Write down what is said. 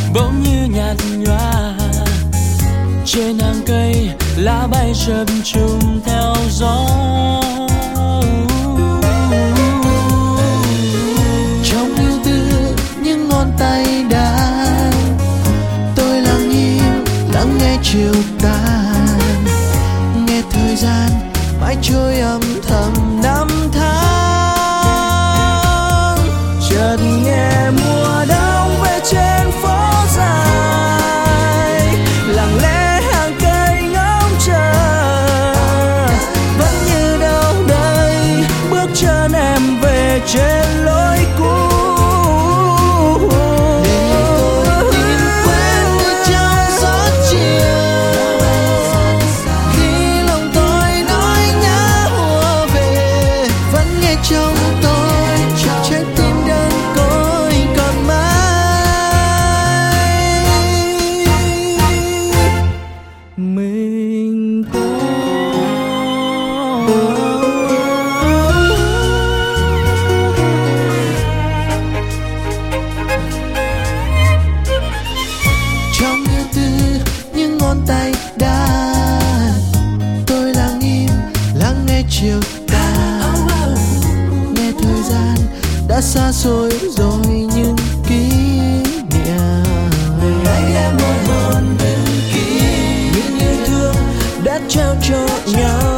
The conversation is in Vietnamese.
bỗng như nhạt nhòa. Trên hàng cây lá bay chập trùng theo gió. Trong yêu tư những ngón tay đàn, tôi lặng im lắng nghe chiều tàn, nghe thời gian mãi trôi âm thầm năm tháng. Chợt nghe mùa đông về trên phố dài, lặng lẽ hàng cây ngóng chờ, vẫn như đâu đây bước chân em về trên lối cũ. Trong tôi trái tim đơn côi còn mãi Mình có trong yêu tư những ngón tay đàn, tôi lặng im lắng nghe chiều tàn, nghe thời gian đã xa xôi rồi nhưng kỷ niệm về anh em một hồn bên kia, những yêu thương đã trao cho nhau.